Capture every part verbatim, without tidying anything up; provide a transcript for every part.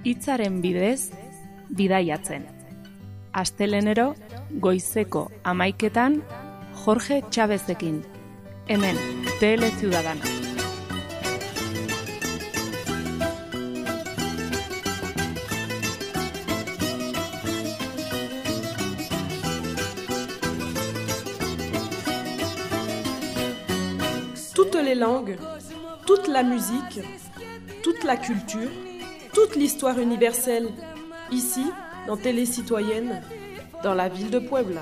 hitzaren bidez bidaiatzen. Astelenero goizeko hamaiketan Jorge Chávezekin, hemen Tele Ciudadana. Toutes les langues, toute la musique, toute la culture, toute l'histoire universelle, ici, dans Télé Citoyenne, dans la ville de Puebla.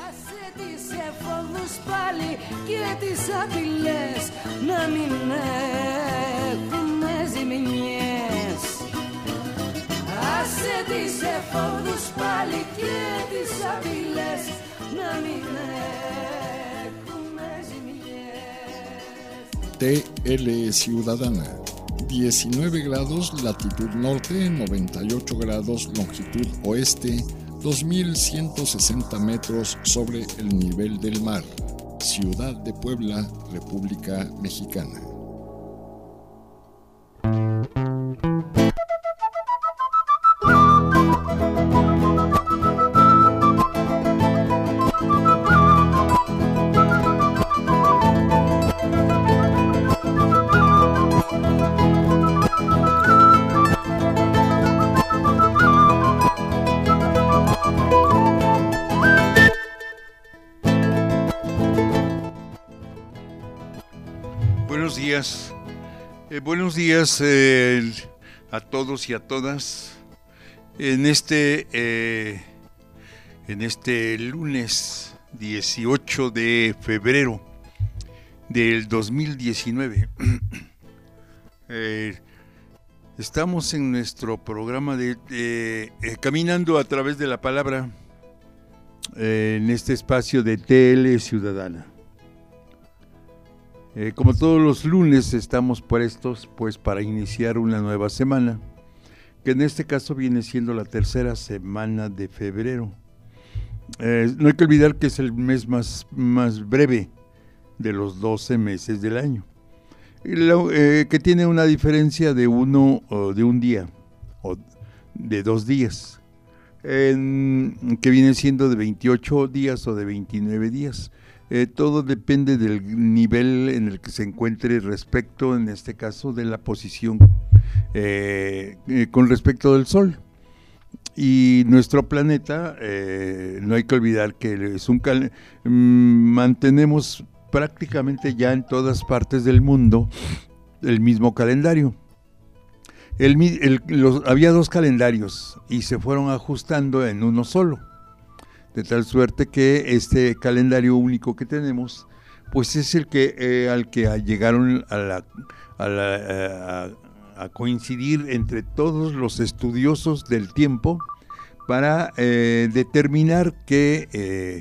T L Ciudadana, diecinueve grados latitud norte, noventa y ocho grados longitud oeste, dos mil ciento sesenta metros sobre el nivel del mar. Ciudad de Puebla, República Mexicana. Buenos días, eh, buenos días eh, a todos y a todas. En este, eh, en este lunes dieciocho de febrero del dos mil diecinueve, eh, estamos en nuestro programa de eh, eh, Caminando a través de la Palabra, eh, en este espacio de T L Ciudadana. Eh, como todos los lunes estamos prestos pues para iniciar una nueva semana, que en este caso viene siendo la tercera semana de febrero. Eh, no hay que olvidar que es el mes más, más breve de los doce meses del año, y lo, eh, que tiene una diferencia de uno o de un día o de dos días, eh, que viene siendo de veintiocho días o de veintinueve días. Eh, todo depende del nivel en el que se encuentre respecto, en este caso, de la posición eh, eh, con respecto del Sol. Y nuestro planeta, eh, no hay que olvidar que es un cal- mantenemos prácticamente ya en todas partes del mundo el mismo calendario. El, el, los, había dos calendarios y se fueron ajustando en uno solo. De tal suerte que este calendario único que tenemos, pues es el que eh, al que llegaron a, la, a, la, a, a coincidir entre todos los estudiosos del tiempo para eh, determinar que eh,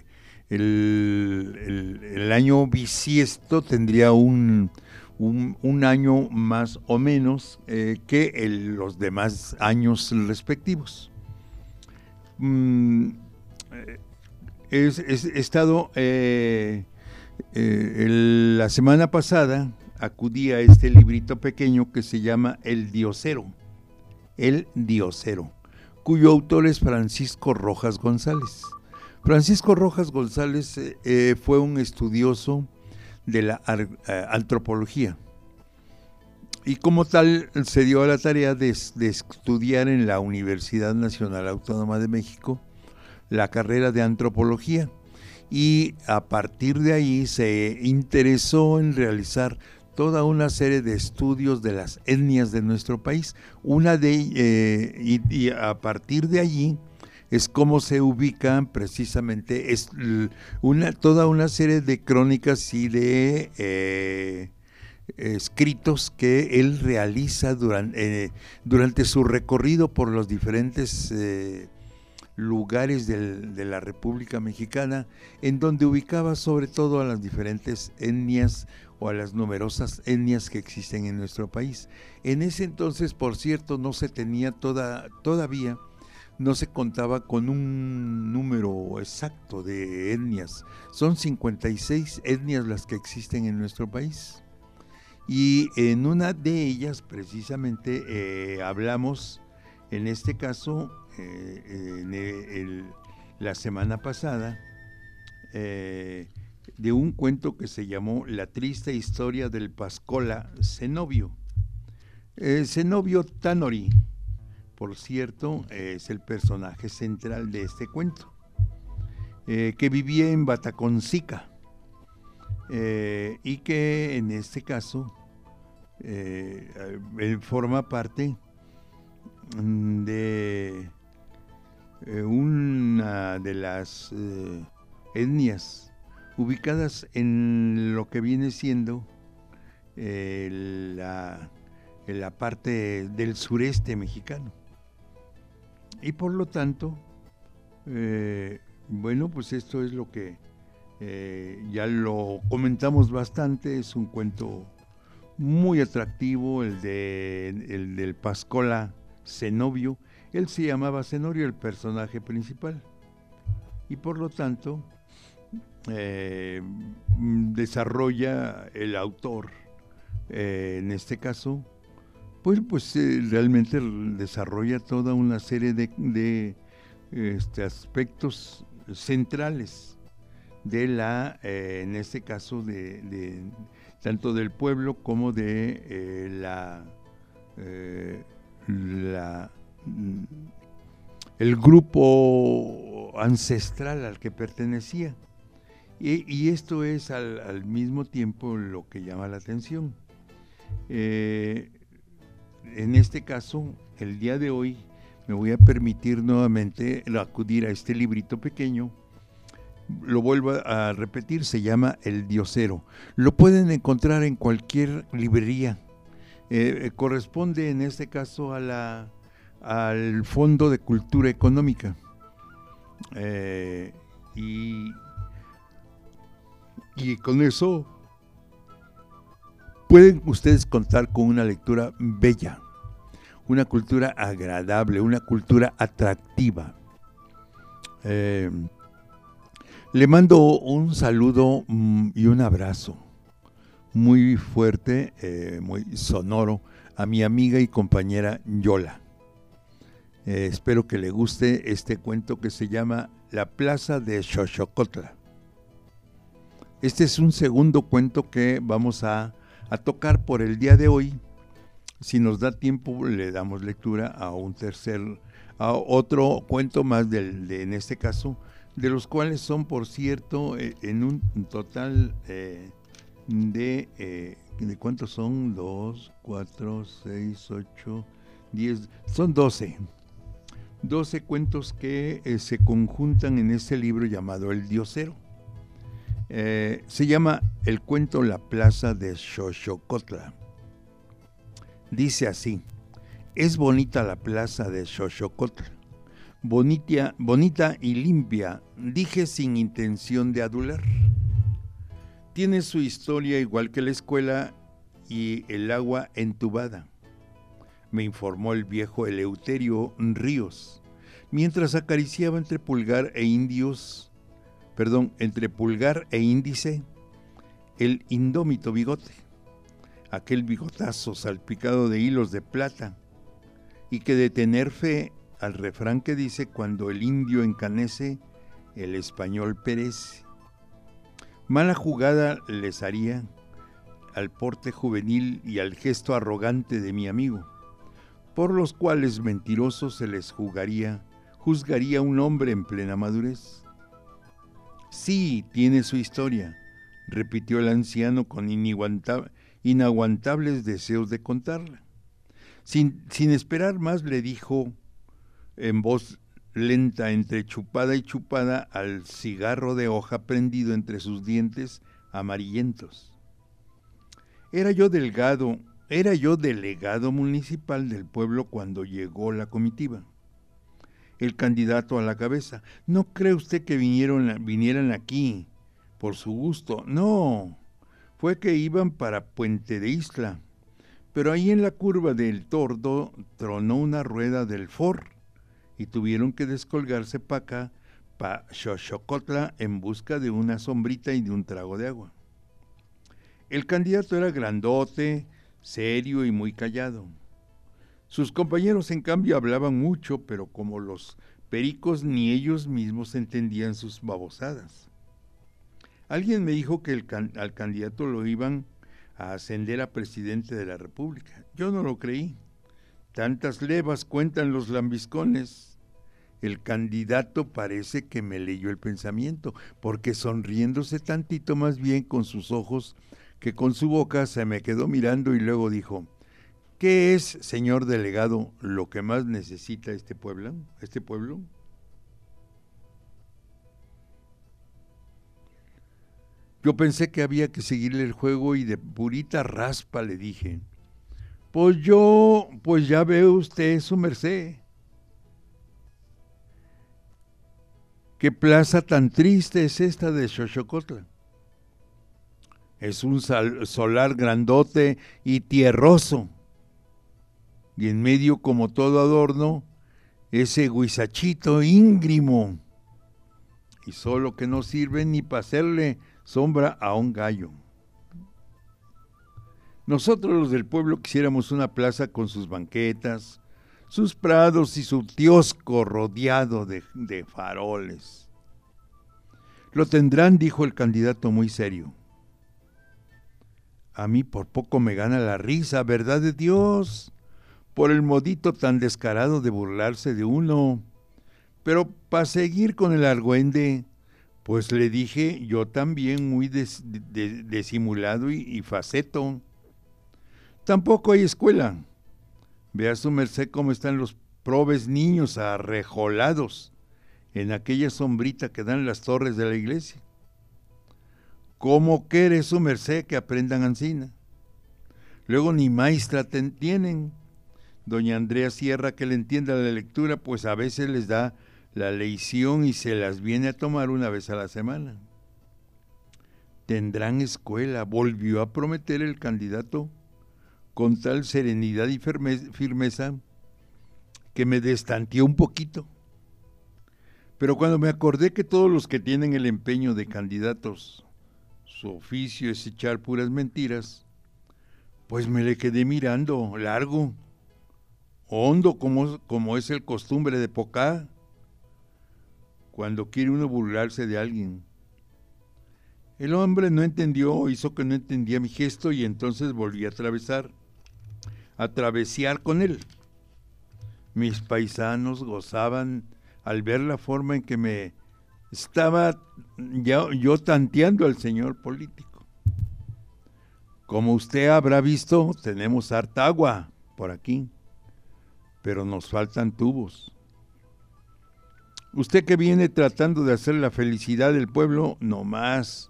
el, el, el año bisiesto tendría un, un, un año más o menos eh, que el, los demás años respectivos. Mm, He estado, eh, eh, el, la semana pasada acudí a este librito pequeño que se llama El Diosero, El Diosero, cuyo autor es Francisco Rojas González. Francisco Rojas González eh, fue un estudioso de la ar, eh, antropología y como tal se dio a la tarea de, de estudiar en la Universidad Nacional Autónoma de México la carrera de antropología, y a partir de ahí se interesó en realizar toda una serie de estudios de las etnias de nuestro país. Una de eh, y, y a partir de allí es como se ubican precisamente es una toda una serie de crónicas y de eh, escritos que él realiza durante, eh, durante su recorrido por los diferentes eh, lugares del, de la República Mexicana, en donde ubicaba sobre todo a las diferentes etnias o a las numerosas etnias que existen en nuestro país. En ese entonces, por cierto, no se tenía toda, todavía, no se contaba con un número exacto de etnias. Son cincuenta y seis etnias las que existen en nuestro país. Y en una de ellas, precisamente, eh, hablamos En este caso, eh, en el, la semana pasada, eh, de un cuento que se llamó La triste historia del Pascola Zenobio. Eh, Zenobio Tanori, por cierto, eh, es el personaje central de este cuento, eh, que vivía en Bataconcica, eh, y que en este caso eh, él forma parte de eh, una de las eh, etnias ubicadas en lo que viene siendo eh, la, en la parte del sureste mexicano. Y por lo tanto, eh, bueno, pues esto es lo que eh, ya lo comentamos bastante, es un cuento muy atractivo, el, de, el del Pascola Zenobio. Él se llamaba Zenobio, el personaje principal, y por lo tanto eh, desarrolla el autor, eh, en este caso, pues, pues eh, realmente desarrolla toda una serie de, de este, aspectos centrales de la, eh, en este caso, de, de tanto del pueblo como de eh, la, eh, la el grupo ancestral al que pertenecía. Y, y esto es al, al mismo tiempo lo que llama la atención. Eh, en este caso, el día de hoy, me voy a permitir nuevamente acudir a este librito pequeño. Lo vuelvo a repetir, se llama El Diosero. Lo pueden encontrar en cualquier librería. Eh, corresponde en este caso a la, al Fondo de Cultura Económica. Eh, y, y con eso pueden ustedes contar con una lectura bella, una cultura agradable, una cultura atractiva. Eh, le mando un saludo mm, y un abrazo muy fuerte, eh, muy sonoro a mi amiga y compañera Yola. Eh, espero que le guste este cuento que se llama La Plaza de Xochocotla. Este es un segundo cuento que vamos a, a tocar por el día de hoy. Si nos da tiempo, le damos lectura a un tercer, a otro cuento más, del, de, en este caso, de los cuales son, por cierto, eh, en un total eh, de, eh, ¿de cuántos son? Dos, cuatro, seis, ocho, diez, son doce. doce cuentos que eh, se conjuntan en este libro llamado El Diosero. Eh, se llama el cuento La Plaza de Xochocotla. Dice así: es bonita la plaza de Xochocotla, bonita, bonita y limpia, dije sin intención de adular. Tiene su historia igual que la escuela y el agua entubada, me informó el viejo Eleuterio Ríos, mientras acariciaba entre pulgar e indios, perdón, entre pulgar e índice el indómito bigote, aquel bigotazo salpicado de hilos de plata, y que de tener fe al refrán que dice: cuando el indio encanece, el español perece. Mala jugada les haría al porte juvenil y al gesto arrogante de mi amigo, por los cuales mentiroso se les jugaría, juzgaría un hombre en plena madurez. Sí, tiene su historia, repitió el anciano con inaguantables deseos de contarla. Sin, sin esperar más, le dijo en voz lenta, entre chupada y chupada, al cigarro de hoja prendido entre sus dientes amarillentos. Era yo delgado, era yo delegado municipal del pueblo cuando llegó la comitiva. El candidato a la cabeza: ¿no cree usted que vinieron, vinieran aquí por su gusto? No, fue que iban para Puente de Isla, pero ahí en la curva del Tordo tronó una rueda del Ford y tuvieron que descolgarse para acá, para Xochocotla, en busca de una sombrita y de un trago de agua. El candidato era grandote, serio y muy callado. Sus compañeros, en cambio, hablaban mucho, pero como los pericos ni ellos mismos entendían sus babosadas. Alguien me dijo que el can- al candidato lo iban a ascender a presidente de la República. Yo no lo creí. Tantas levas cuentan los lambiscones. El candidato parece que me leyó el pensamiento, porque sonriéndose tantito más bien con sus ojos que con su boca, se me quedó mirando y luego dijo: ¿qué es, señor delegado, lo que más necesita este pueblo? ¿Este pueblo? Yo pensé que había que seguirle el juego y de purita raspa le dije: pues yo, pues ya ve usted, su merced. ¿Qué plaza tan triste es esta de Xochocotla? Es un sal- solar grandote y tierroso. Y en medio, como todo adorno, ese guisachito íngrimo. Y solo que no sirve ni para hacerle sombra a un gallo. Nosotros los del pueblo quisiéramos una plaza con sus banquetas, sus prados y su kiosco rodeado de, de faroles. Lo tendrán, dijo el candidato muy serio. A mí por poco me gana la risa, ¿verdad de Dios? Por el modito tan descarado de burlarse de uno. Pero para seguir con el argüende, pues le dije yo también muy des, de, disimulado y, y faceto. Tampoco hay escuela. Vea su merced cómo están los probes niños arrejolados en aquella sombrita que dan las torres de la iglesia. ¿Cómo quiere su merced que aprendan ansina? Luego ni maestra ten, tienen. Doña Andrea Sierra, que le entienda la lectura, pues a veces les da la lección y se las viene a tomar una vez a la semana. Tendrán escuela, volvió a prometer el candidato con tal serenidad y firmeza que me destanteó un poquito. Pero cuando me acordé que todos los que tienen el empeño de candidatos, su oficio es echar puras mentiras, pues me le quedé mirando largo, hondo como, como es el costumbre de Pocá, cuando quiere uno burlarse de alguien. El hombre no entendió, hizo que no entendía mi gesto y entonces volví a atravesar, a travesear con él. Mis paisanos gozaban al ver la forma en que me estaba ya, yo tanteando al señor político. Como usted habrá visto, tenemos harta agua por aquí, pero nos faltan tubos. Usted que viene tratando de hacer la felicidad del pueblo, no más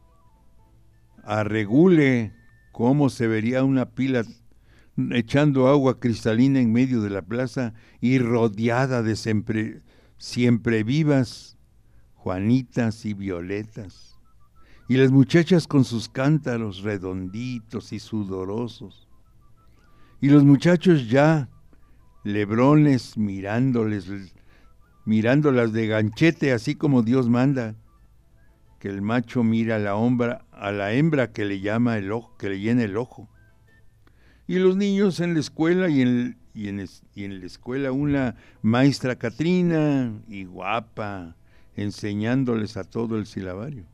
arregule cómo se vería una pila echando agua cristalina en medio de la plaza y rodeada de siempre, siempre vivas, Juanitas y Violetas, y las muchachas con sus cántaros redonditos y sudorosos, y los muchachos ya lebrones mirándoles, mirándolas de ganchete, así como Dios manda, que el macho mira a la, hombra, a la hembra que le llama el ojo, que le llena el ojo. Y los niños en la escuela y en, y en, y en la escuela una maestra Catrina y guapa, enseñándoles a todo el silabario.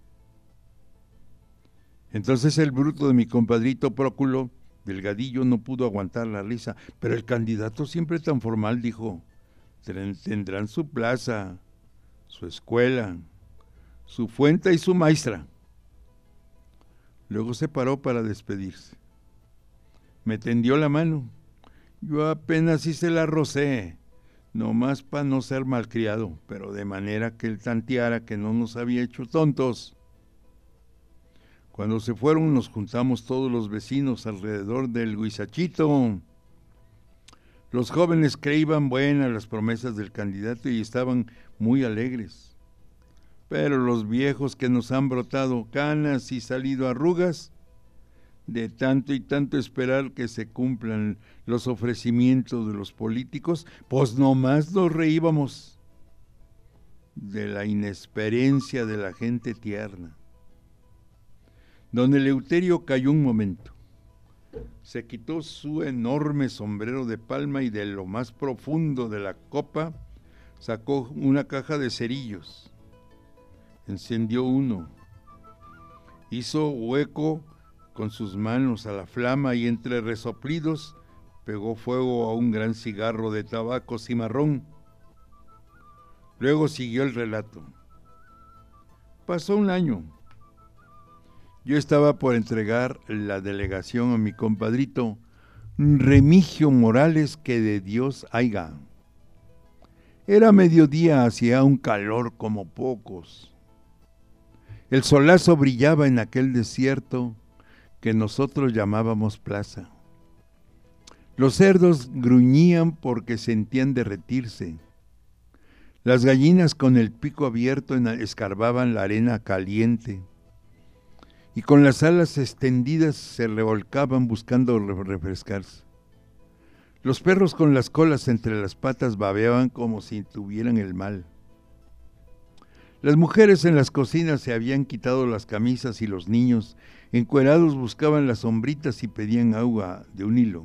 Entonces el bruto de mi compadrito Próculo, delgadillo, no pudo aguantar la risa, pero el candidato siempre tan formal dijo: tendrán su plaza, su escuela, su fuente y su maestra. Luego se paró para despedirse. Me tendió la mano. Yo apenas hice la rocé, nomás para no ser malcriado, pero de manera que él tanteara que no nos había hecho tontos. Cuando se fueron nos juntamos todos los vecinos alrededor del guisachito. Los jóvenes creían buenas las promesas del candidato y estaban muy alegres. Pero los viejos que nos han brotado canas y salido arrugas, de tanto y tanto esperar que se cumplan los ofrecimientos de los políticos, pues nomás nos reíbamos de la inexperiencia de la gente tierna. Don Eleuterio cayó un momento. se quitó su enorme sombrero de palma y de lo más profundo de la copa sacó una caja de cerillos. Encendió uno. Hizo hueco con sus manos a la flama y entre resoplidos pegó fuego a un gran cigarro de tabaco cimarrón. Luego siguió el relato. Pasó un año. Yo estaba por entregar la delegación a mi compadrito Remigio Morales, que de Dios haiga. Era mediodía, hacía un calor como pocos. El solazo brillaba en aquel desierto que nosotros llamábamos plaza. Los cerdos gruñían porque sentían derretirse. Las gallinas con el pico abierto escarbaban la arena caliente y con las alas extendidas se revolcaban buscando refrescarse. Los perros con las colas entre las patas babeaban como si tuvieran el mal. Las mujeres en las cocinas se habían quitado las camisas y los niños, encuerados, buscaban las sombritas y pedían agua de un hilo.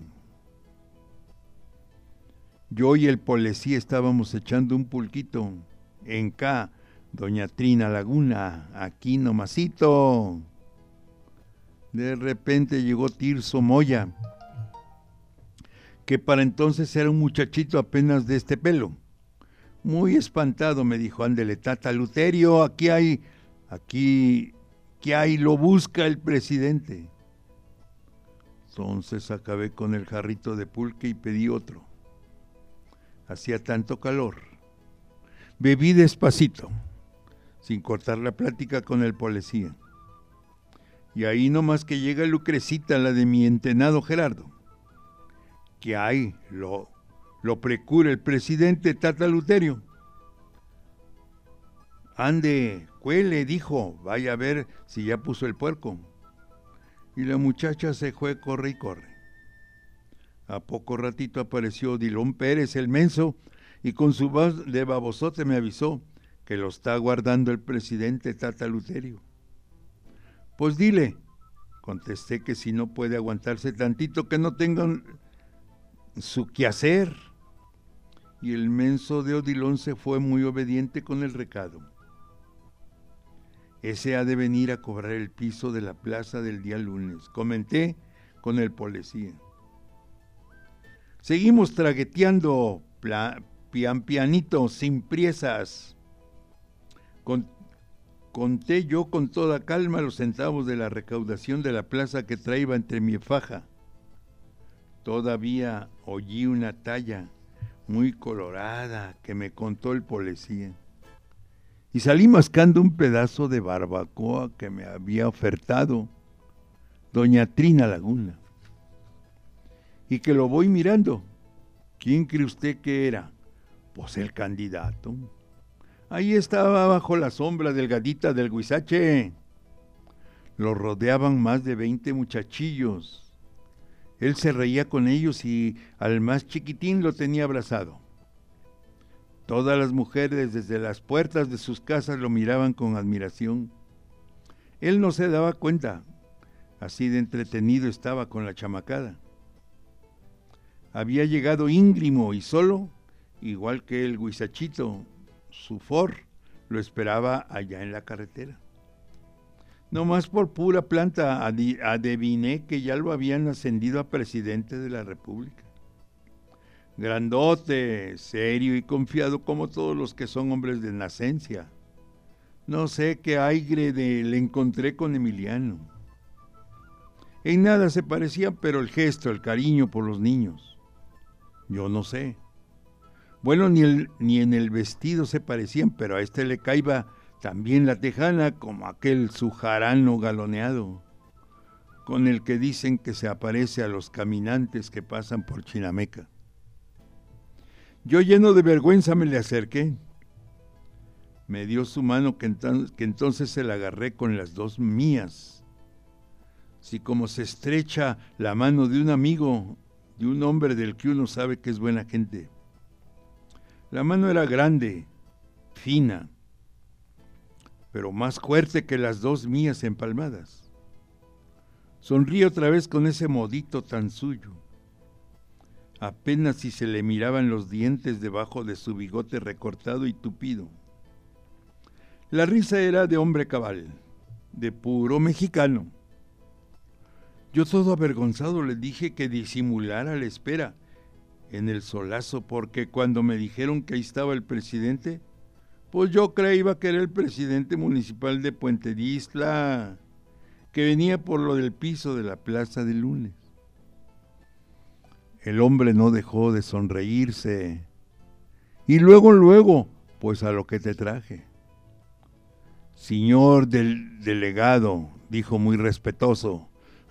Yo y el policía estábamos echando un pulquito. En K, doña Trina Laguna, aquí nomasito. De repente llegó Tirso Moya, que para entonces era un muchachito apenas de este pelo. Muy espantado me dijo: ándele, Tata Luterio, aquí hay, aquí, ¿qué hay? Lo busca el presidente. Entonces acabé con el jarrito de pulque y pedí otro. Hacía tanto calor. Bebí despacito, sin cortar la plática con el policía. Y ahí nomás que llega Lucrecita, la de mi entenado Gerardo. ¿Qué hay? Lo, lo precura el presidente, Tata Luterio. Ande, cuele, dijo, vaya a ver si ya puso el puerco. Y la muchacha se fue, corre y corre. A poco ratito apareció Dilón Pérez, el menso, y con su voz de babosote me avisó que lo está guardando el presidente Tata Luterio. Pues dile, contesté, que si no puede aguantarse tantito, que no tengan su quehacer. Y el menso de Odilón se fue muy obediente con el recado. Ese ha de venir a cobrar el piso de la plaza del día lunes, comenté con el policía. Seguimos tragueteando, pla, pian pianito, sin priesas. Con, conté yo con toda calma los centavos de la recaudación de la plaza que traía entre mi faja. Todavía oí una talla muy colorada que me contó el policía. Y salí mascando un pedazo de barbacoa que me había ofertado doña Trina Laguna. Y que lo voy mirando. ¿Quién cree usted que era? Pues el candidato. Ahí estaba bajo la sombra delgadita del Huizache. Lo rodeaban más de veinte muchachillos. Él se reía con ellos y al más chiquitín lo tenía abrazado. Todas las mujeres desde las puertas de sus casas lo miraban con admiración. Él no se daba cuenta, así de entretenido estaba con la chamacada. Había llegado íngrimo y solo, igual que el Huizachito, su Ford lo esperaba allá en la carretera. No más por pura planta adiviné que ya lo habían ascendido a presidente de la República. Grandote, serio y confiado como todos los que son hombres de nacencia. No sé qué aire de le encontré con Emiliano. En nada se parecían, pero el gesto, el cariño por los niños. Yo no sé. Bueno, ni, el, ni en el vestido se parecían, pero a este le caía también la tejana como aquel sujarano galoneado, con el que dicen que se aparece a los caminantes que pasan por Chinameca. Yo lleno de vergüenza me le acerqué. Me dio su mano que, enton- que entonces se la agarré con las dos mías. Si como se estrecha la mano de un amigo, de un hombre del que uno sabe que es buena gente. La mano era grande, fina, pero más fuerte que las dos mías empalmadas. Sonríe otra vez con ese modito tan suyo. Apenas si se le miraban los dientes debajo de su bigote recortado y tupido. La risa era de hombre cabal, de puro mexicano. Yo todo avergonzado le dije que disimulara la espera en el solazo, porque cuando me dijeron que ahí estaba el presidente, pues yo creía que era el presidente municipal de Puente de Ixtla, que venía por lo del piso de la plaza del lunes. El hombre no dejó de sonreírse. Y luego, luego, pues a lo que te traje. Señor del delegado, dijo muy respetuoso,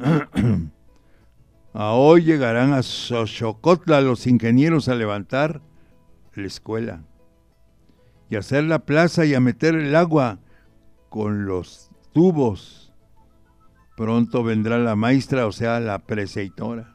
a hoy llegarán a Xochocotla los ingenieros a levantar la escuela y a hacer la plaza y a meter el agua con los tubos. Pronto vendrá la maestra, o sea, la preceptora.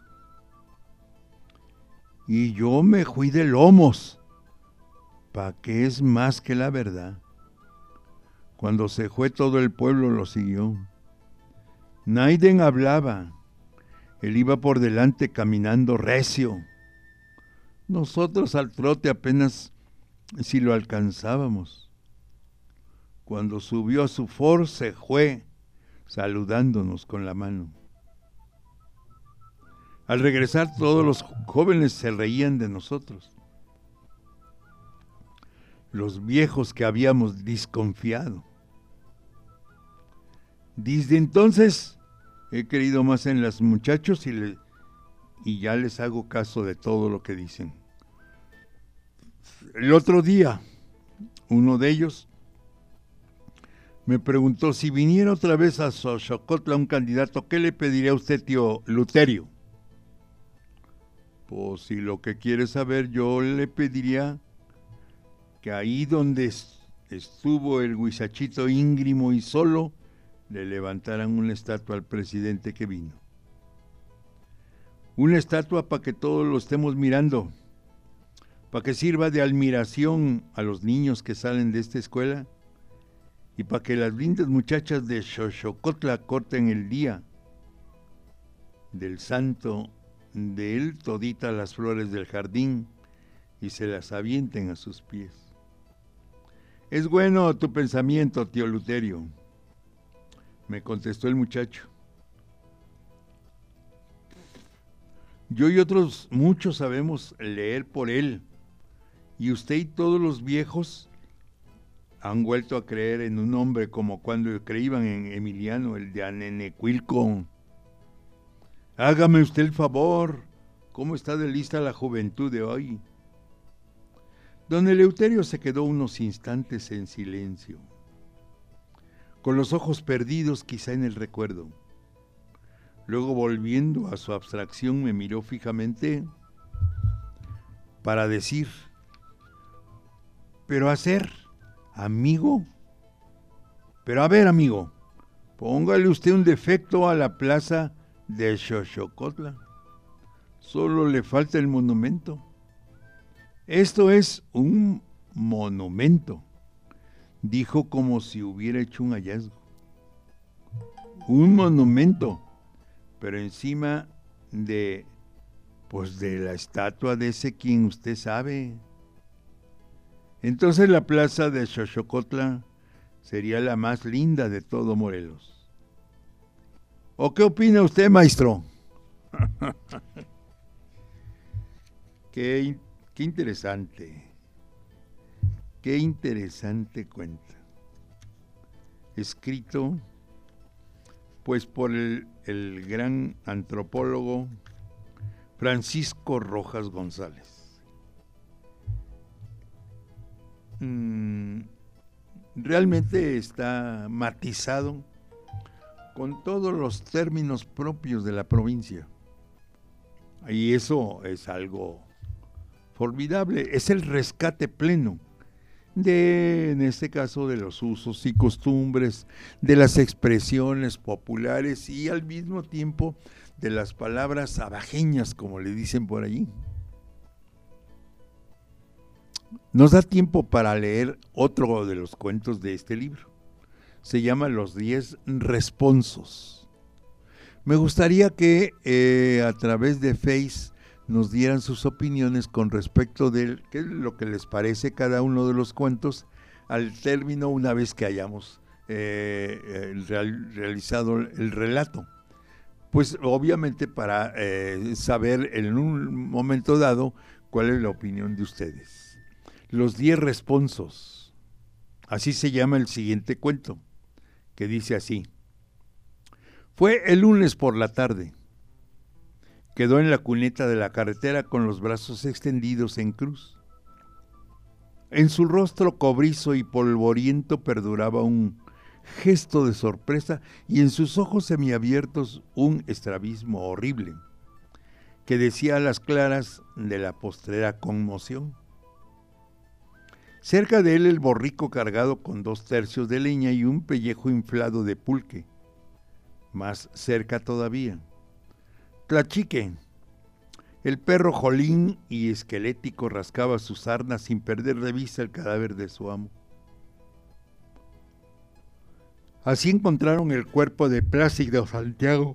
Y yo me fui de lomos, pa' que es más que la verdad. Cuando se fue todo el pueblo lo siguió. Naiden hablaba, él iba por delante caminando recio. Nosotros al trote apenas si lo alcanzábamos. Cuando subió a su Ford se fue saludándonos con la mano. Al regresar todos los jóvenes se reían de nosotros. Los viejos que habíamos desconfiado. Desde entonces he creído más en los muchachos y, le, y ya les hago caso de todo lo que dicen. El otro día, uno de ellos me preguntó si viniera otra vez a Xochocotla un candidato, ¿qué le pediría a usted, tío Luterio? Pues si lo que quiere saber, yo le pediría que ahí donde estuvo el huizachito íngrimo y solo, le levantaran una estatua al presidente que vino. Una estatua para que todos lo estemos mirando, para que sirva de admiración a los niños que salen de esta escuela y para que las lindas muchachas de Xochocotla corten el día del santo de él todita las flores del jardín y se las avienten a sus pies. Es bueno tu pensamiento, tío Luterio, me contestó el muchacho. Yo y otros muchos sabemos leer por él, y usted y todos los viejos han vuelto a creer en un hombre como cuando creían en Emiliano, el de Anenecuilco. Hágame usted el favor, ¿cómo está de lista la juventud de hoy? Don Eleuterio se quedó unos instantes en silencio, con los ojos perdidos quizá en el recuerdo. Luego, volviendo a su abstracción, me miró fijamente para decir, pero hacer, amigo, pero a ver, amigo, póngale usted un defecto a la plaza de Xochocotla. Solo le falta el monumento. Esto es un monumento, dijo como si hubiera hecho un hallazgo. Un monumento, pero encima de, pues de la estatua de ese quien usted sabe. Entonces la plaza de Xochocotla sería la más linda de todo Morelos. ¿O qué opina usted, maestro? qué, qué interesante, qué interesante cuento. Escrito, pues, por el, el gran antropólogo Francisco Rojas González. Mm, realmente está matizado con todos los términos propios de la provincia. Y eso es algo formidable, es el rescate pleno de, en este caso, de los usos y costumbres, de las expresiones populares y al mismo tiempo de las palabras abajeñas, como le dicen por allí. Nos da tiempo para leer otro de los cuentos de este libro. Se llama Los Diez Responsos. Me gustaría que eh, a través de Face nos dieran sus opiniones con respecto de qué es lo que les parece cada uno de los cuentos al término una vez que hayamos eh, real, realizado el relato. Pues obviamente para eh, saber en un momento dado cuál es la opinión de ustedes. Los diez responsos, así se llama el siguiente cuento, que dice así. Fue el lunes por la tarde. Quedó en la cuneta de la carretera con los brazos extendidos en cruz. En su rostro cobrizo y polvoriento perduraba un gesto de sorpresa y en sus ojos semiabiertos un estrabismo horrible, que decía a las claras de la postrera conmoción. Cerca de él el borrico cargado con dos tercios de leña y un pellejo inflado de pulque. Más cerca todavía, Tlachique, el perro jolín y esquelético, rascaba sus sarnas sin perder de vista el cadáver de su amo. Así encontraron el cuerpo de Plácido Santiago.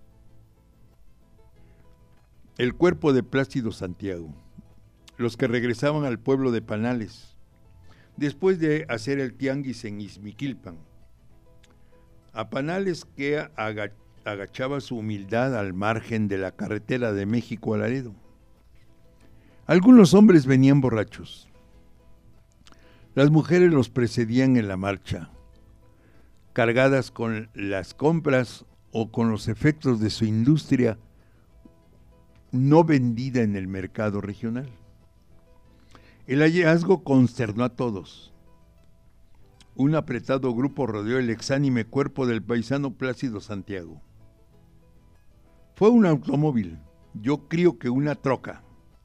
El cuerpo de Plácido Santiago, los que regresaban al pueblo de Panales, después de hacer el tianguis en Izmiquilpan. A Panales, que agachaba su humildad al margen de la carretera de México a Laredo. Algunos hombres venían borrachos. Las mujeres los precedían en la marcha, cargadas con las compras o con los efectos de su industria no vendida en el mercado regional. El hallazgo consternó a todos. Un apretado grupo rodeó el exánime cuerpo del paisano Plácido Santiago. Fue un automóvil, yo creo que una troca.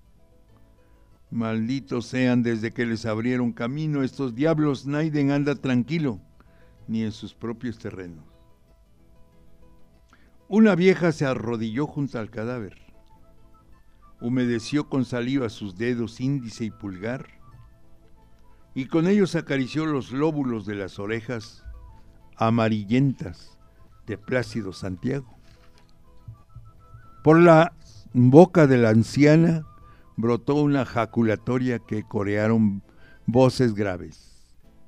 Malditos sean, desde que les abrieron camino estos diablos, nadie anda tranquilo, ni en sus propios terrenos. Una vieja se arrodilló junto al cadáver, humedeció con saliva sus dedos índice y pulgar, y con ellos acarició los lóbulos de las orejas amarillentas de Plácido Santiago. Por la boca de la anciana brotó una jaculatoria que corearon voces graves.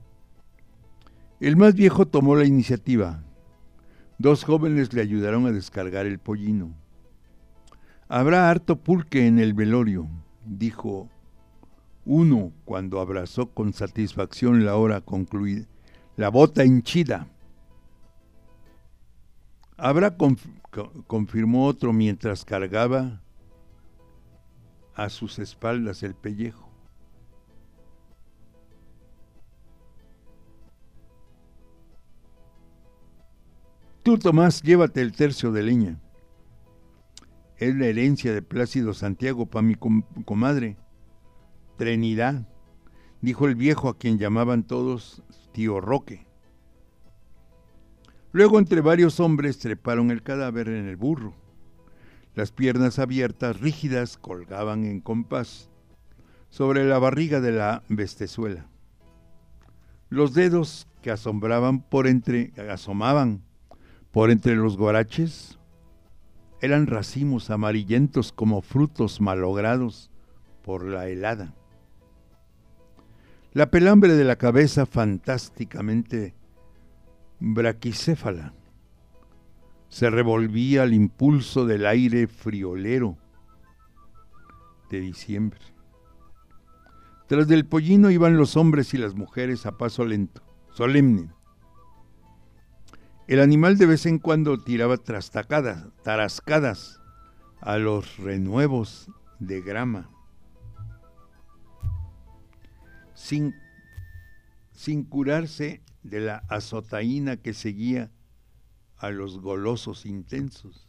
El más viejo tomó la iniciativa. Dos jóvenes le ayudaron a descargar el pollino. Habrá harto pulque en el velorio, dijo uno cuando abrazó con satisfacción la hora concluida. La bota hinchida. Habrá, conf confirmó otro mientras cargaba a sus espaldas el pellejo. Tú, Tomás, llévate el tercio de leña. Es la herencia de Plácido Santiago para mi com comadre. Trinidad, dijo el viejo a quien llamaban todos tío Roque. Luego entre varios hombres treparon el cadáver en el burro. Las piernas abiertas, rígidas, colgaban en compás sobre la barriga de la bestezuela. Los dedos que asombraban por entre, asomaban por entre los guaraches eran racimos amarillentos como frutos malogrados por la helada. La pelambre de la cabeza fantásticamente braquicéfala se revolvía al impulso del aire friolero de diciembre. Tras del pollino iban los hombres y las mujeres a paso lento, solemne. El animal de vez en cuando tiraba trastacadas, tarascadas a los renuevos de grama, sin, sin curarse de la azotaína que seguía a los golosos intensos.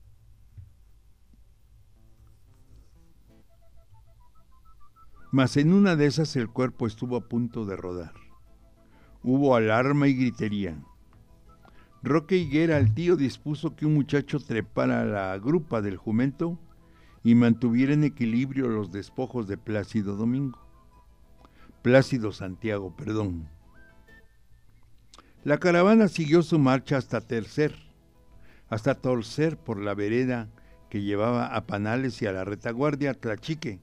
Mas en una de esas el cuerpo estuvo a punto de rodar. Hubo alarma y gritería. Roque Higuera, el tío, dispuso que un muchacho trepara a la grupa del jumento y mantuviera en equilibrio los despojos de Plácido Domingo. Plácido Santiago, perdón. La caravana siguió su marcha hasta Tercer, hasta torcer por la vereda que llevaba a Panales y a la retaguardia Tlachique.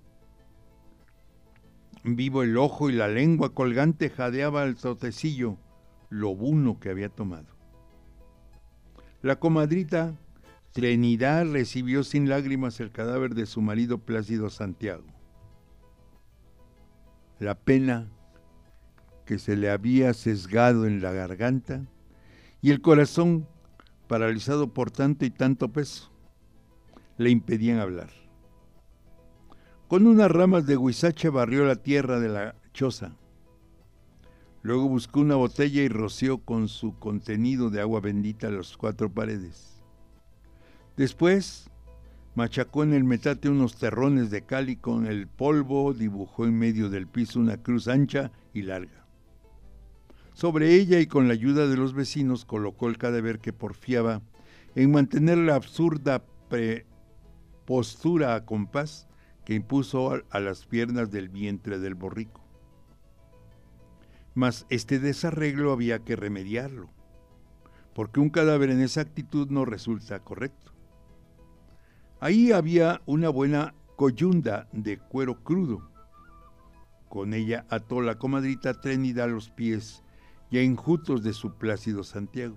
Vivo el ojo y la lengua colgante jadeaba al totecillo lo buno que había tomado. La comadrita Trinidad recibió sin lágrimas el cadáver de su marido Plácido Santiago. La pena que se le había sesgado en la garganta y el corazón, paralizado por tanto y tanto peso, le impedían hablar. Con unas ramas de huizache barrió la tierra de la choza. Luego buscó una botella y roció con su contenido de agua bendita las cuatro paredes. Después machacó en el metate unos terrones de cal y con el polvo dibujó en medio del piso una cruz ancha y larga. Sobre ella y con la ayuda de los vecinos colocó el cadáver que porfiaba en mantener la absurda pre- postura a compás que impuso a, a las piernas del vientre del borrico. Mas este desarreglo había que remediarlo, porque un cadáver en esa actitud no resulta correcto. Ahí había una buena coyunda de cuero crudo. Con ella ató la comadrita Trinidad los pies ya enjutos de su Plácido Santiago.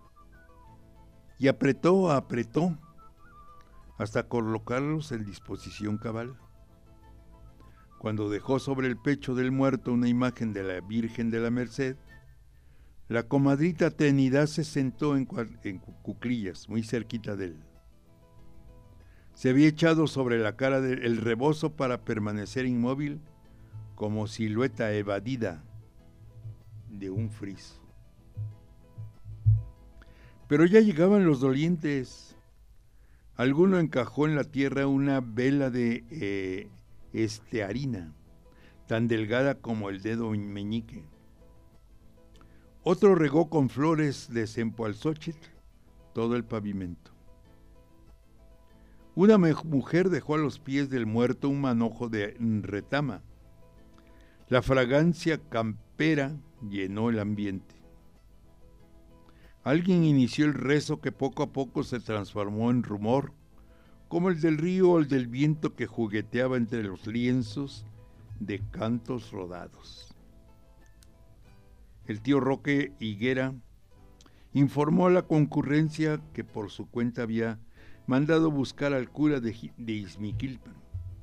Y apretó, apretó, hasta colocarlos en disposición cabal. Cuando dejó sobre el pecho del muerto una imagen de la Virgen de la Merced, la comadrita Trinidad se sentó en, en cuclillas, muy cerquita de él. Se había echado sobre la cara del el rebozo para permanecer inmóvil, como silueta evadida de un friso. Pero ya llegaban los dolientes. Alguno encajó en la tierra una vela de eh, estearina, tan delgada como el dedo meñique. Otro regó con flores de cempoalxóchitl todo el pavimento. Una mujer dejó a los pies del muerto un manojo de retama. La fragancia campera llenó el ambiente. Alguien inició el rezo que poco a poco se transformó en rumor, como el del río o el del viento que jugueteaba entre los lienzos de cantos rodados. El tío Roque Higuera informó a la concurrencia que por su cuenta había mandado buscar al cura de, de Izmiquilpan.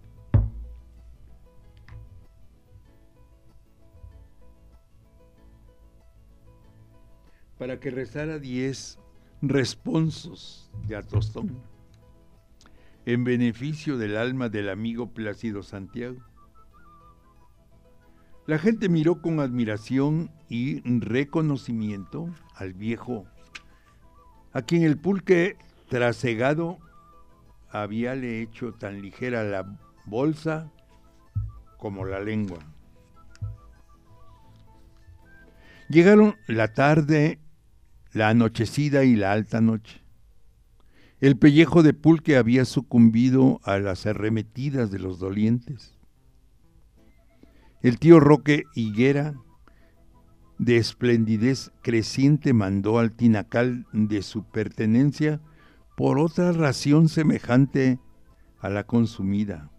Para que rezara diez responsos de atostón en beneficio del alma del amigo Plácido Santiago. La gente miró con admiración y reconocimiento al viejo, a quien el pulque trasegado habíale hecho tan ligera la bolsa como la lengua. Llegaron la tarde, la anochecida y la alta noche. El pellejo de pulque había sucumbido a las arremetidas de los dolientes. El tío Roque Higuera, de esplendidez creciente, mandó al tinacal de su pertenencia por otra ración semejante a la consumida.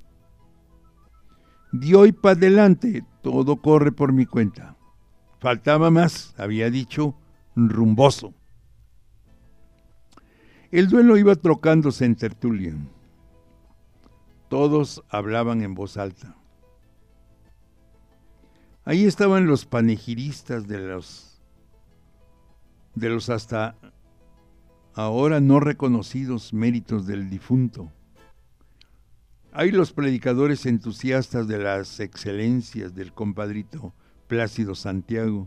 De hoy para adelante todo corre por mi cuenta. Faltaba más, había dicho, rumboso. El duelo iba trocándose en tertulia. Todos hablaban en voz alta. Ahí estaban los panegiristas de los, de los hasta ahora no reconocidos méritos del difunto. Hay los predicadores entusiastas de las excelencias del compadrito Plácido Santiago.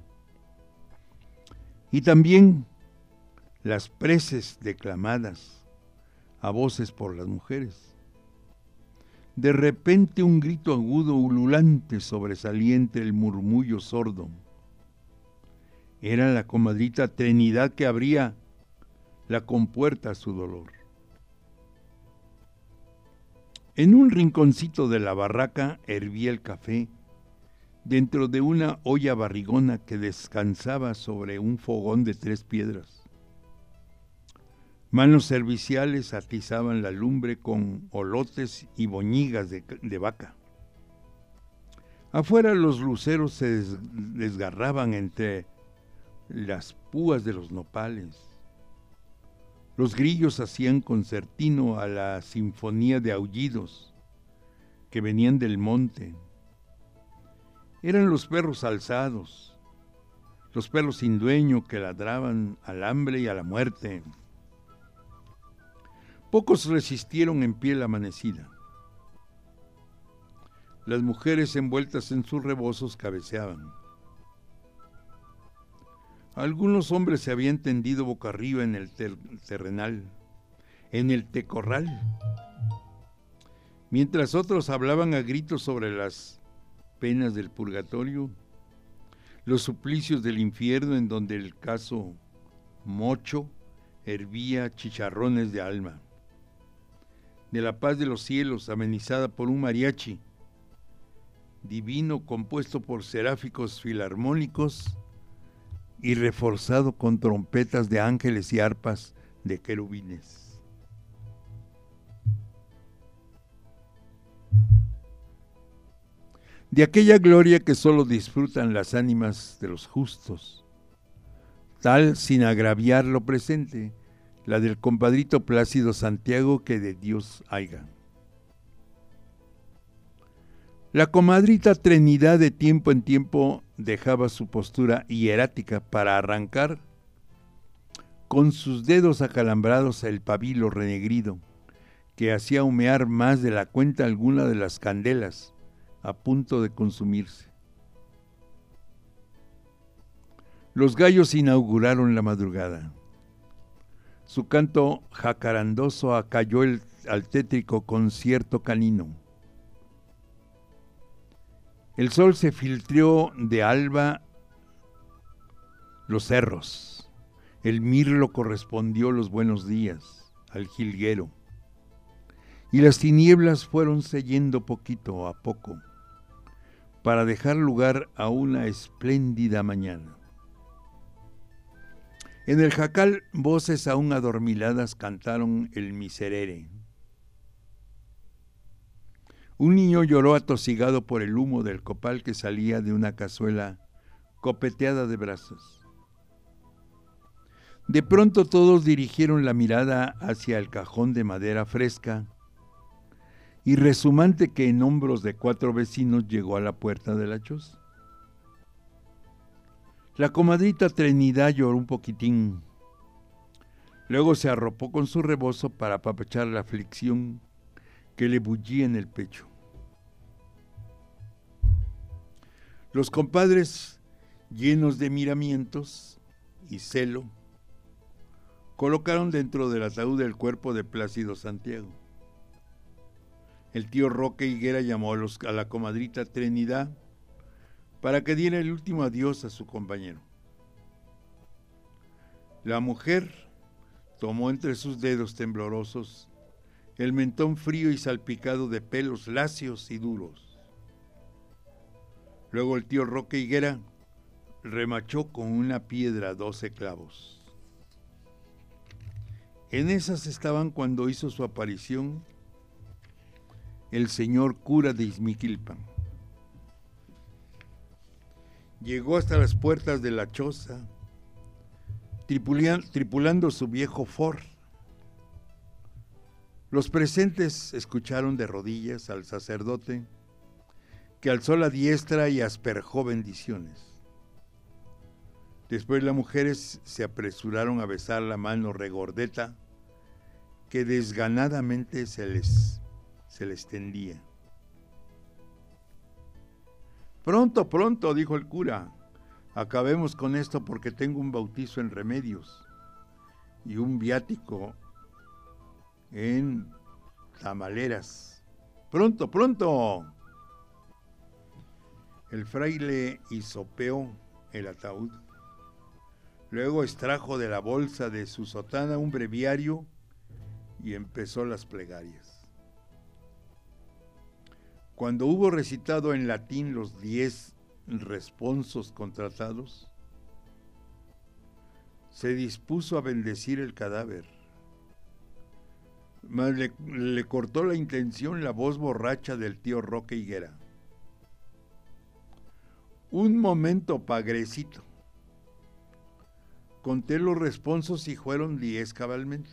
Y también las preces declamadas a voces por las mujeres. De repente un grito agudo, ululante, sobresalía entre el murmullo sordo. Era la comadrita Trinidad que abría la compuerta a su dolor. En un rinconcito de la barraca hervía el café, dentro de una olla barrigona que descansaba sobre un fogón de tres piedras. Manos serviciales atizaban la lumbre con olotes y boñigas de, de vaca. Afuera los luceros se des, desgarraban entre las púas de los nopales. Los grillos hacían concertino a la sinfonía de aullidos que venían del monte. Eran los perros alzados, los perros sin dueño que ladraban al hambre y a la muerte. Pocos resistieron en piel amanecida. Las mujeres envueltas en sus rebozos cabeceaban. Algunos hombres se habían tendido boca arriba en el ter- terrenal, en el tecorral, mientras otros hablaban a gritos sobre las penas del purgatorio, los suplicios del infierno en donde el caso mocho hervía chicharrones de alma, de la paz de los cielos amenizada por un mariachi divino compuesto por seráficos filarmónicos y reforzado con trompetas de ángeles y arpas de querubines. De aquella gloria que solo disfrutan las ánimas de los justos, tal sin agraviar lo presente, la del compadrito Plácido Santiago que de Dios haiga. La comadrita Trinidad de tiempo en tiempo dejaba su postura hierática para arrancar con sus dedos acalambrados el pabilo renegrido que hacía humear más de la cuenta alguna de las candelas a punto de consumirse. Los gallos inauguraron la madrugada. Su canto jacarandoso acalló el, al tétrico concierto canino. El sol se filtró de alba los cerros. El mirlo correspondió los buenos días al jilguero. Y las tinieblas fueron cayendo poquito a poco para dejar lugar a una espléndida mañana. En el jacal, voces aún adormiladas cantaron el miserere. Un niño lloró atosigado por el humo del copal que salía de una cazuela copeteada de brasas. De pronto todos dirigieron la mirada hacia el cajón de madera fresca y resumante que en hombros de cuatro vecinos llegó a la puerta de la choza. La comadrita Trinidad lloró un poquitín. Luego se arropó con su rebozo para apapachar la aflicción que le bullía en el pecho. Los compadres, llenos de miramientos y celo, colocaron dentro del ataúd el cuerpo de Plácido Santiago. El tío Roque Higuera llamó a, los, a la comadrita Trinidad para que diera el último adiós a su compañero. La mujer tomó entre sus dedos temblorosos el mentón frío y salpicado de pelos lacios y duros. Luego el tío Roque Higuera remachó con una piedra doce clavos. En esas estaban cuando hizo su aparición el señor cura de Izmiquilpan. Llegó hasta las puertas de la choza, tripulando su viejo Ford. Los presentes escucharon de rodillas al sacerdote, que alzó la diestra y asperjó bendiciones. Después las mujeres se apresuraron a besar la mano regordeta que desganadamente se les, se les tendía. Pronto, pronto, dijo el cura, acabemos con esto porque tengo un bautizo en Remedios y un viático en Tamaleras. Pronto, pronto. El fraile hisopeó el ataúd. Luego extrajo de la bolsa de su sotana un breviario y empezó las plegarias. Cuando hubo recitado en latín los diez responsos contratados, se dispuso a bendecir el cadáver Más le, le cortó la intención la voz borracha del tío Roque Higuera. Un momento, pagrecito. Conté los responsos y fueron diez cabalmente.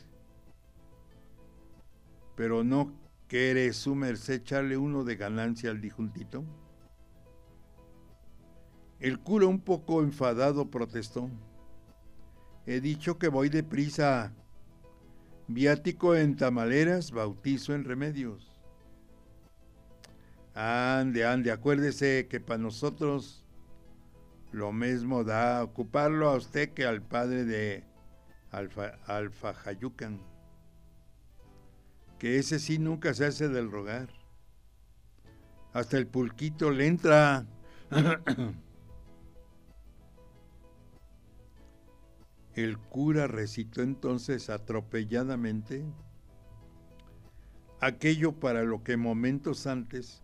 Pero no quiere su merced echarle uno de ganancia al dijuntito. El cura, un poco enfadado, protestó. He dicho que voy deprisa. Viático en tamaleras, bautizo en remedios. Ande, ande, acuérdese que para nosotros lo mismo da ocuparlo a usted que al padre de Alfa, Alfajayucan, que ese sí nunca se hace del rogar. Hasta el pulquito le entra. El cura recitó entonces atropelladamente aquello para lo que momentos antes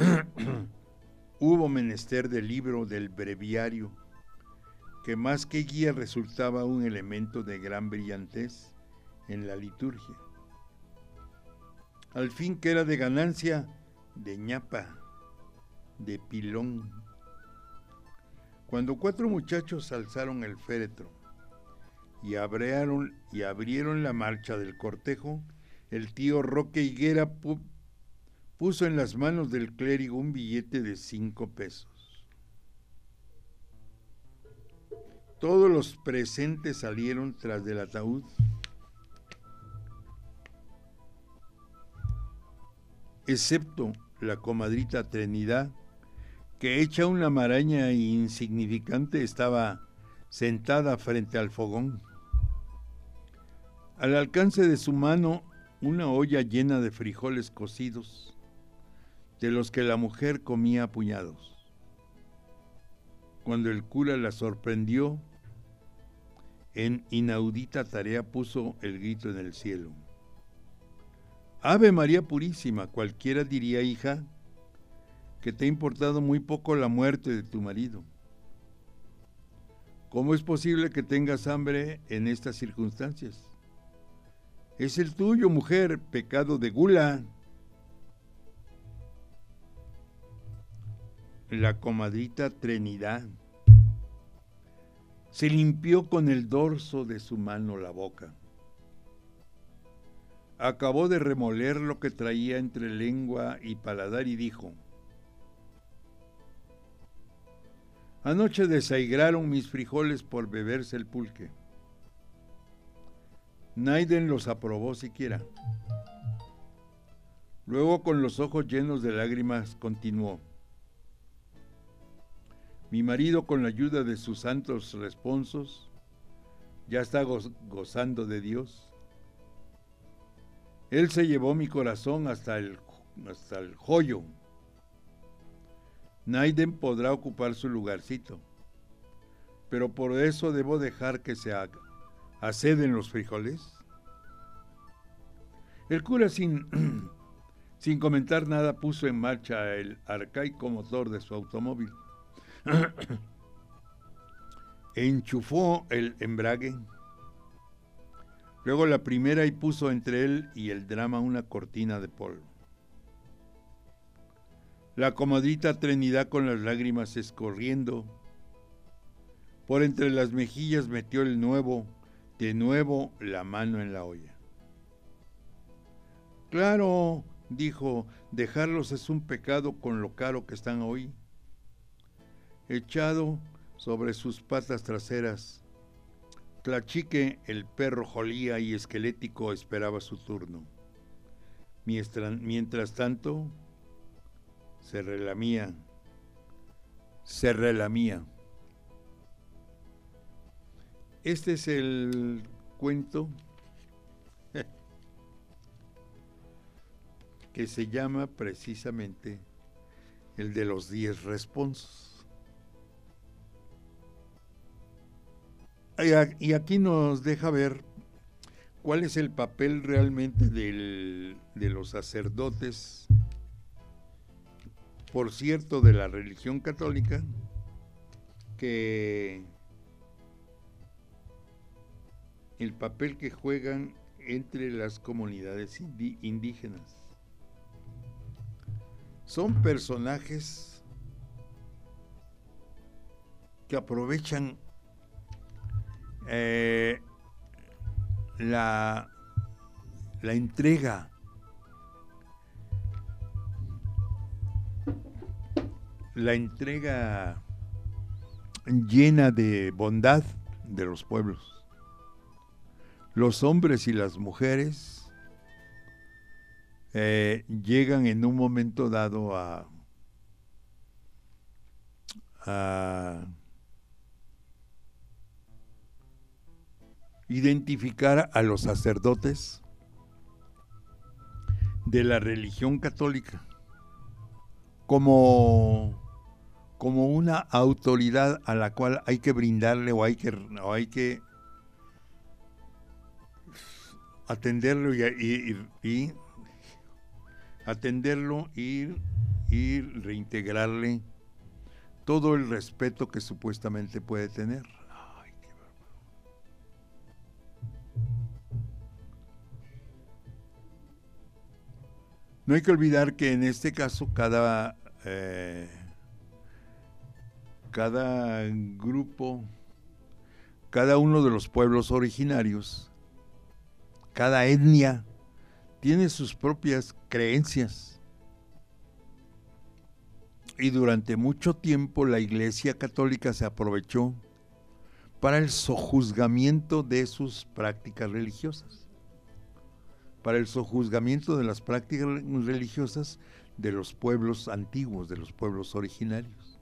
hubo menester del libro del breviario, que más que guía resultaba un elemento de gran brillantez en la liturgia. Al fin que era de ganancia, de ñapa, de pilón. Cuando cuatro muchachos alzaron el féretro y abrieron, y abrieron la marcha del cortejo, el tío Roque Higuera pu- puso en las manos del clérigo un billete de cinco pesos. Todos los presentes salieron tras del ataúd, excepto la comadrita Trinidad, que hecha una maraña insignificante estaba sentada frente al fogón. Al alcance de su mano, una olla llena de frijoles cocidos, de los que la mujer comía a puñados. Cuando el cura la sorprendió, en inaudita tarea puso el grito en el cielo. Ave María Purísima, cualquiera diría, hija, que te ha importado muy poco la muerte de tu marido. ¿Cómo es posible que tengas hambre en estas circunstancias? Es el tuyo, mujer, pecado de gula. La comadrita Trinidad se limpió con el dorso de su mano la boca. Acabó de remoler lo que traía entre lengua y paladar y dijo: anoche desaigraron mis frijoles por beberse el pulque. Naiden los aprobó siquiera. Luego, con los ojos llenos de lágrimas, continuó: mi marido, con la ayuda de sus santos responsos, ya está goz- gozando de Dios. Él se llevó mi corazón hasta el, hasta el joyo. Naiden podrá ocupar su lugarcito, pero por eso debo dejar que se haga. ¿Aceden los frijoles? El cura, sin, sin comentar nada, puso en marcha el arcaico motor de su automóvil. Enchufó el embrague. Luego la primera y puso entre él y el drama una cortina de polvo. La comadrita Trinidad, con las lágrimas escorriendo por entre las mejillas, metió el nuevo, de nuevo, la mano en la olla. Claro, dijo, dejarlos es un pecado con lo caro que están hoy. Echado sobre sus patas traseras, Tlachique, el perro, jolía y esquelético esperaba su turno. Mientras, mientras tanto, se relamía, se relamía. Este es el cuento que se llama precisamente el de los diez responsos. Y aquí nos deja ver cuál es el papel realmente del, de los sacerdotes, por cierto, de la religión católica, que el papel que juegan entre las comunidades indi- indígenas. Son personajes que aprovechan eh, la, la entrega la entrega llena de bondad de los pueblos. Los hombres y las mujeres eh, llegan en un momento dado a, a identificar a los sacerdotes de la religión católica como, como una autoridad a la cual hay que brindarle o hay que, o hay que atenderlo y, y, y, y atenderlo y, y reintegrarle todo el respeto que supuestamente puede tener. Ay, qué bárbaro. No hay que olvidar que en este caso cada eh, cada grupo, cada uno de los pueblos originarios, cada etnia tiene sus propias creencias. Y durante mucho tiempo la Iglesia Católica se aprovechó para el sojuzgamiento de sus prácticas religiosas, para el sojuzgamiento de las prácticas religiosas de los pueblos antiguos, de los pueblos originarios.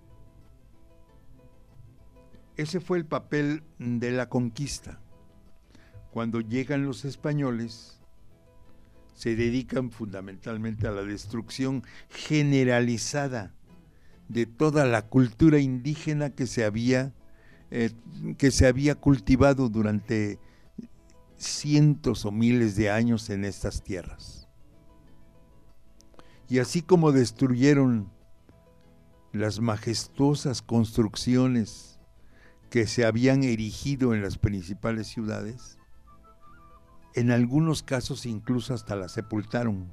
Ese fue el papel de la conquista. Cuando llegan los españoles, se dedican fundamentalmente a la destrucción generalizada de toda la cultura indígena que se había, eh, que se había cultivado durante cientos o miles de años en estas tierras. Y así como destruyeron las majestuosas construcciones que se habían erigido en las principales ciudades, en algunos casos incluso hasta la sepultaron.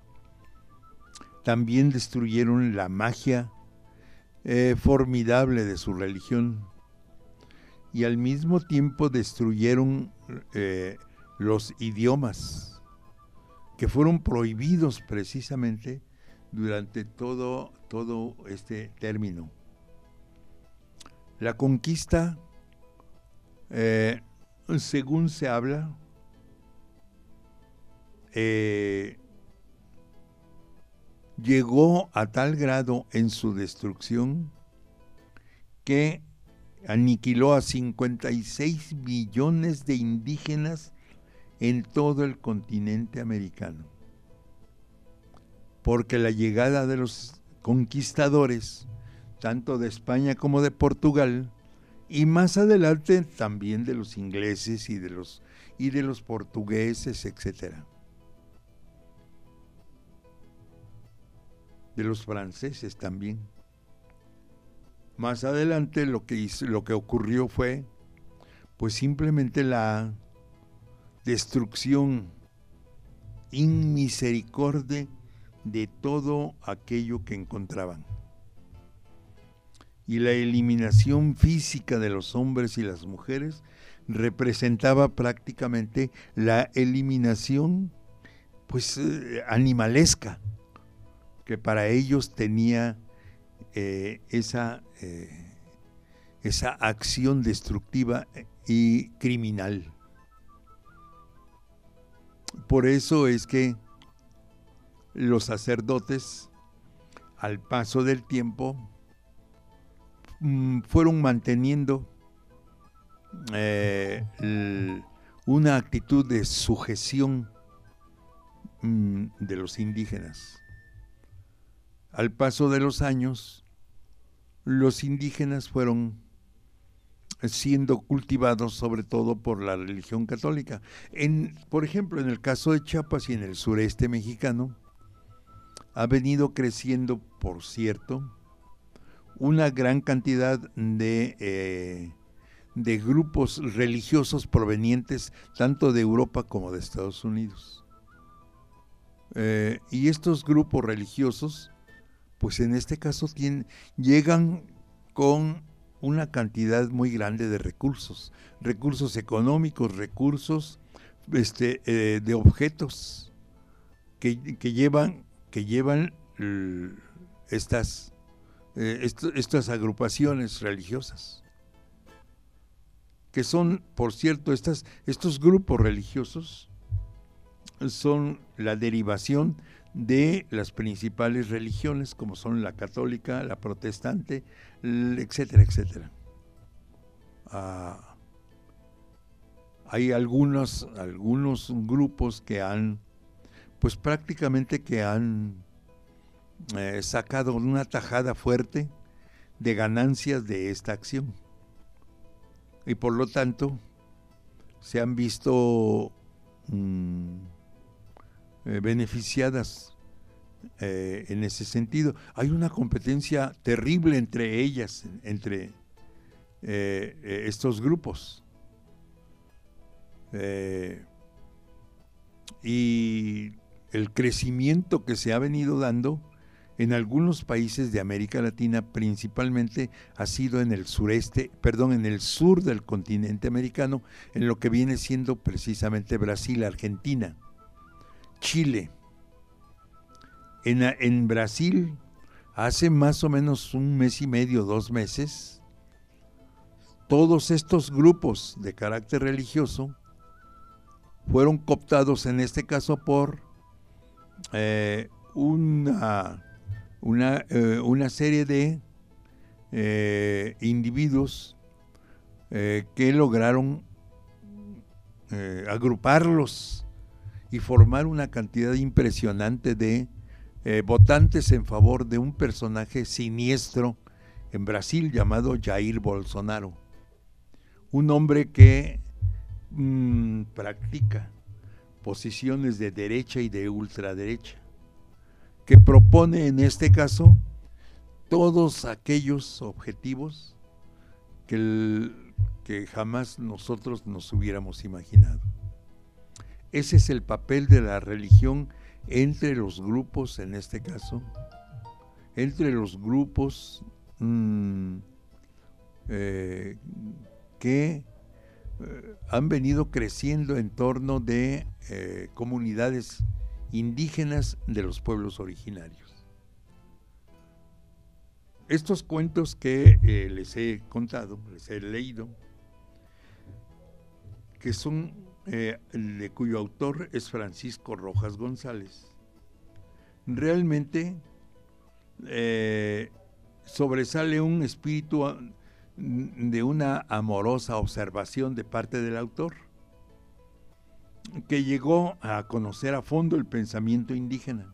También destruyeron la magia eh, formidable de su religión y al mismo tiempo destruyeron eh, los idiomas que fueron prohibidos precisamente durante todo, todo este término. La conquista, eh, según se habla, Eh, llegó a tal grado en su destrucción que aniquiló a cincuenta y seis millones de indígenas en todo el continente americano, porque la llegada de los conquistadores, tanto de España como de Portugal, y más adelante también de los ingleses y de los, y de los portugueses, etcétera, de los franceses también. Más adelante lo que hizo, lo que ocurrió fue pues simplemente la destrucción inmisericordia de todo aquello que encontraban y la eliminación física de los hombres y las mujeres representaba prácticamente la eliminación pues eh, animalesca que para ellos tenía eh, esa, eh, esa acción destructiva y criminal. Por eso es que los sacerdotes, al paso del tiempo, mmm, fueron manteniendo eh, el, una actitud de sujeción mmm, de los indígenas. Al paso de los años, los indígenas fueron siendo cultivados sobre todo por la religión católica. En, por ejemplo, en el caso de Chiapas y en el sureste mexicano, ha venido creciendo, por cierto, una gran cantidad de, eh, de grupos religiosos provenientes tanto de Europa como de Estados Unidos. Eh, y estos grupos religiosos, pues en este caso tienen, llegan con una cantidad muy grande de recursos, recursos económicos, recursos este, eh, de objetos que, que llevan, que llevan l, estas, eh, est estas agrupaciones religiosas, que son, por cierto, estas, estos grupos religiosos son la derivación de las principales religiones, como son la católica, la protestante, etcétera, etcétera. Ah, hay algunos, algunos grupos que han, pues prácticamente que han eh, sacado una tajada fuerte de ganancias de esta acción. Y por lo tanto, se han visto mmm, eh, beneficiadas eh, en ese sentido. Hay una competencia terrible entre ellas, entre eh, estos grupos. Eh, y el crecimiento que se ha venido dando en algunos países de América Latina, principalmente ha sido en el sureste, perdón, en el sur del continente americano, en lo que viene siendo precisamente Brasil, Argentina, Chile. En, en Brasil, hace más o menos un mes y medio, dos meses, todos estos grupos de carácter religioso fueron cooptados, en este caso, por eh, una, una, eh, una serie de eh, individuos eh, que lograron eh, agruparlos y formar una cantidad impresionante de eh, votantes en favor de un personaje siniestro en Brasil llamado Jair Bolsonaro, un hombre que mmm, practica posiciones de derecha y de ultraderecha, que propone en este caso todos aquellos objetivos que, el, que jamás nosotros nos hubiéramos imaginado. Ese es el papel de la religión entre los grupos, en este caso, entre los grupos mmm, eh, que eh, han venido creciendo en torno de eh, comunidades indígenas de los pueblos originarios. Estos cuentos que eh, les he contado, les he leído, que son eh, de cuyo autor es Francisco Rojas González, realmente eh, sobresale un espíritu de una amorosa observación de parte del autor, que llegó a conocer a fondo el pensamiento indígena,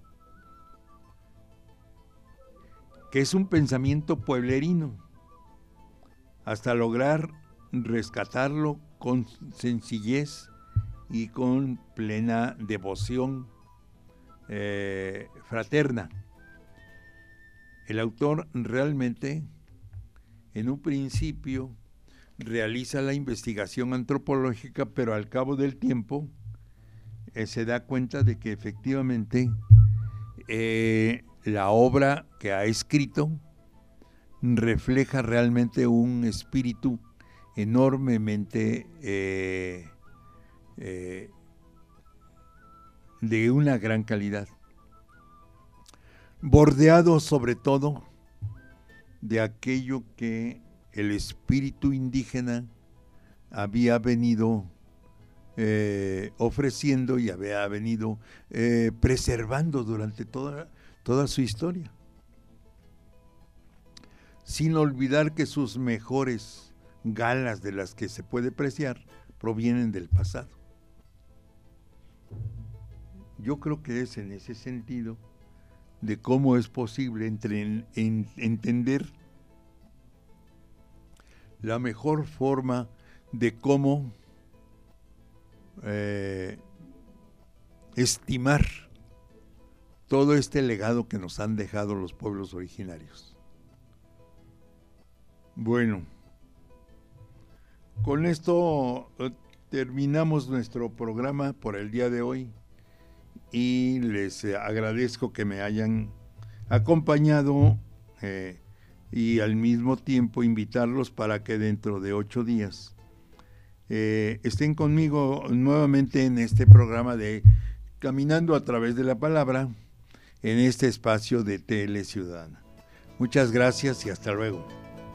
que es un pensamiento pueblerino, hasta lograr rescatarlo con sencillez y con plena devoción eh, fraterna. El autor realmente, en un principio, realiza la investigación antropológica, pero al cabo del tiempo eh, se da cuenta de que efectivamente eh, la obra que ha escrito refleja realmente un espíritu enormemente eh, eh, de una gran calidad, bordeado sobre todo de aquello que el espíritu indígena había venido eh, ofreciendo y había venido eh, preservando durante toda, toda su historia, sin olvidar que sus mejores galas, de las que se puede apreciar, provienen del pasado. Yo creo que es en ese sentido de cómo es posible entre, en, en, entender la mejor forma de cómo eh, estimar todo este legado que nos han dejado los pueblos originarios. Bueno, con esto eh, terminamos nuestro programa por el día de hoy y les eh, agradezco que me hayan acompañado eh, y al mismo tiempo invitarlos para que dentro de ocho días eh, estén conmigo nuevamente en este programa de Caminando a través de la Palabra, en este espacio de Tele Ciudadana. Muchas gracias y hasta luego.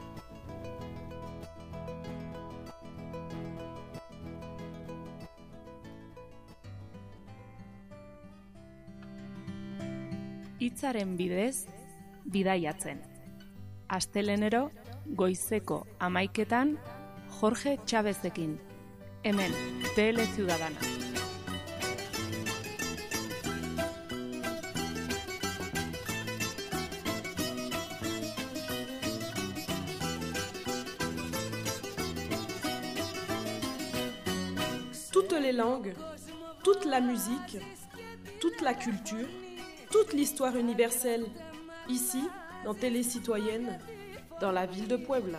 Hitzaren bidez, bidaiatzen. Astelenero, goizeko hamaiketan, Jorge Chavezekin. Hemen, Tele Ciudadana. Toutes les langues, toute la musique, toute la culture, toute l'histoire universelle, ici, dans Télé Citoyenne, dans la ville de Puebla.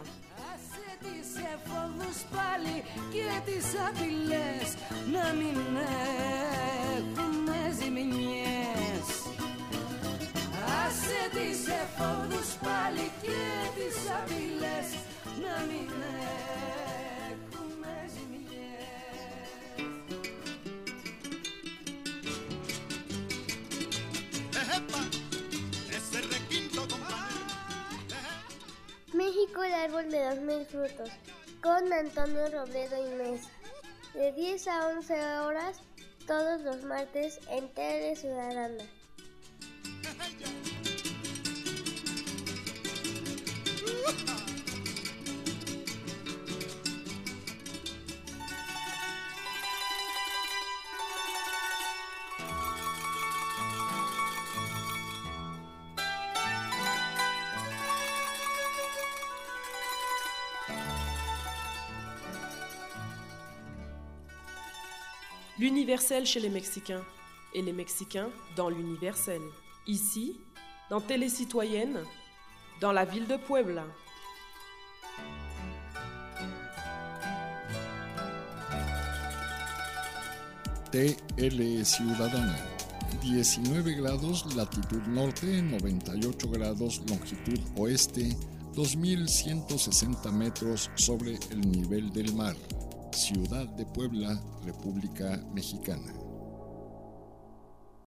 México, el árbol de los mil frutos, con Antonio Robledo Inés, de diez a once horas, todos los martes en Tele Ciudadana. L'universel chez les Mexicains et les Mexicains dans l'universel. Ici, dans Télé Citoyenne, dans la ville de Puebla. T L Ciudadana, diecinueve grados latitud norte, noventa y ocho grados longitud oeste, dos mil ciento sesenta metros sobre el nivel del mar. Ciudad de Puebla, República Mexicana.